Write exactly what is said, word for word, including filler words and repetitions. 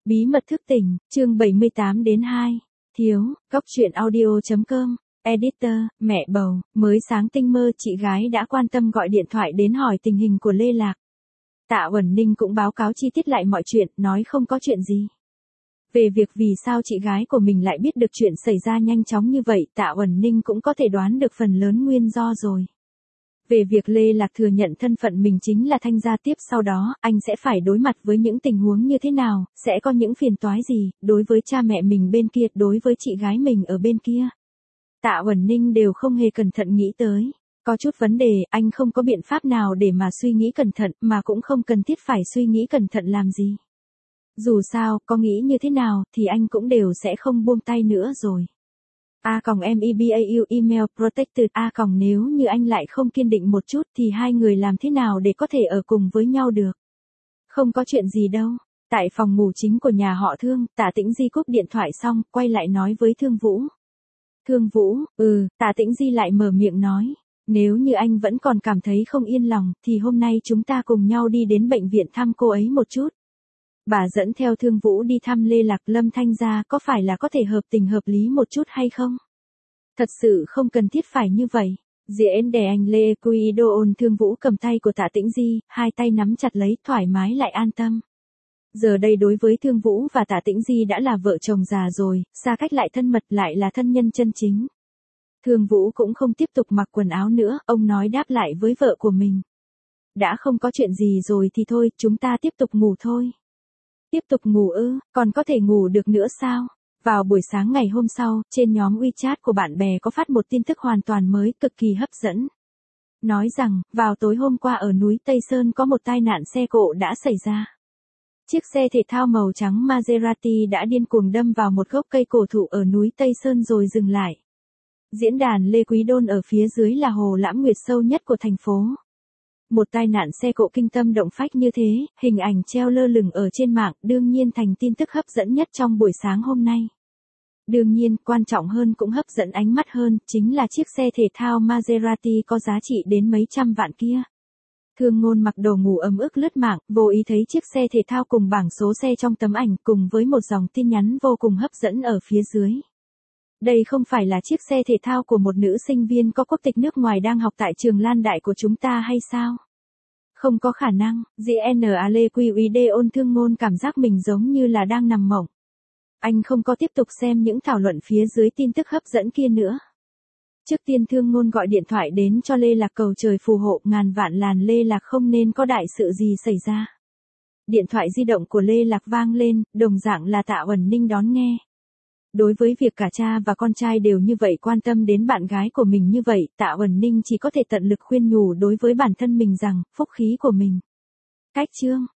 Bí mật thức tỉnh, chương bảy mươi tám đến hai. Thiếu, góc truyện audio.com, editor, mẹ bầu, mới sáng tinh mơ chị gái đã quan tâm gọi điện thoại đến hỏi tình hình của Lê Lạc. Tạ Uẩn Ninh cũng báo cáo chi tiết lại mọi chuyện, nói không có chuyện gì. Về việc vì sao chị gái của mình lại biết được chuyện xảy ra nhanh chóng như vậy, Tạ Uẩn Ninh cũng có thể đoán được phần lớn nguyên do rồi. Về việc Lê Lạc thừa nhận thân phận mình chính là Thanh gia tiếp sau đó, anh sẽ phải đối mặt với những tình huống như thế nào, sẽ có những phiền toái gì, đối với cha mẹ mình bên kia, đối với chị gái mình ở bên kia. Tạ Uẩn Ninh đều không hề cẩn thận nghĩ tới. Có chút vấn đề, anh không có biện pháp nào để mà suy nghĩ cẩn thận, mà cũng không cần thiết phải suy nghĩ cẩn thận làm gì. Dù sao, có nghĩ như thế nào, thì anh cũng đều sẽ không buông tay nữa rồi. A còng mebau email protected. A còng nếu như anh lại không kiên định một chút thì hai người làm thế nào để có thể ở cùng với nhau được. Không có chuyện gì đâu. Tại phòng ngủ chính của nhà họ Thương, Tạ Tĩnh Di cúp điện thoại xong, quay lại nói với Thương Vũ. Thương Vũ, ừ, Tạ Tĩnh Di lại mở miệng nói. Nếu như anh vẫn còn cảm thấy không yên lòng, thì hôm nay chúng ta cùng nhau đi đến bệnh viện thăm cô ấy một chút. Bà dẫn theo Thương Vũ đi thăm Lê Lạc. Lâm Thanh gia có phải là có thể hợp tình hợp lý một chút hay không? Thật sự không cần thiết phải như vậy. Diễn đè anh Lê Quy Đô ôn. Thương Vũ cầm tay của Tạ Tĩnh Di, hai tay nắm chặt lấy, thoải mái lại an tâm. Giờ đây đối với Thương Vũ và Tạ Tĩnh Di đã là vợ chồng già rồi, xa cách lại thân mật, lại là thân nhân chân chính. Thương Vũ cũng không tiếp tục mặc quần áo nữa, ông nói đáp lại với vợ của mình. Đã không có chuyện gì rồi thì thôi, chúng ta tiếp tục ngủ thôi. Tiếp tục ngủ ư, còn có thể ngủ được nữa sao? Vào buổi sáng ngày hôm sau, trên nhóm WeChat của bạn bè có phát một tin tức hoàn toàn mới, cực kỳ hấp dẫn. Nói rằng, vào tối hôm qua ở núi Tây Sơn có một tai nạn xe cộ đã xảy ra. Chiếc xe thể thao màu trắng Maserati đã điên cuồng đâm vào một gốc cây cổ thụ ở núi Tây Sơn rồi dừng lại. Diễn đàn Lê Quý Đôn ở phía dưới là hồ Lãm Nguyệt sâu nhất của thành phố. Một tai nạn xe cộ kinh tâm động phách như thế, hình ảnh treo lơ lửng ở trên mạng, đương nhiên thành tin tức hấp dẫn nhất trong buổi sáng hôm nay. Đương nhiên, quan trọng hơn cũng hấp dẫn ánh mắt hơn, chính là chiếc xe thể thao Maserati có giá trị đến mấy trăm vạn kia. Thương Ngôn mặc đồ ngủ ấm ức lướt mạng, vô ý thấy chiếc xe thể thao cùng bảng số xe trong tấm ảnh, cùng với một dòng tin nhắn vô cùng hấp dẫn ở phía dưới. Đây không phải là chiếc xe thể thao của một nữ sinh viên có quốc tịch nước ngoài đang học tại trường Lan Đại của chúng ta hay sao? Không có khả năng. giê en a Lê Quy Uy Đê ôn. Thương Ngôn cảm giác mình giống như là đang nằm mộng. Anh không có tiếp tục xem những thảo luận phía dưới tin tức hấp dẫn kia nữa. Trước tiên Thương Ngôn gọi điện thoại đến cho Lê Lạc cầu trời phù hộ, ngàn vạn làn Lê Lạc không nên có đại sự gì xảy ra. Điện thoại di động của Lê Lạc vang lên, đồng dạng là Tạ Uẩn Ninh đón nghe. Đối với việc cả cha và con trai đều như vậy quan tâm đến bạn gái của mình như vậy, Tạ Uẩn Ninh chỉ có thể tận lực khuyên nhủ đối với bản thân mình rằng, phúc khí của mình. Cách chương,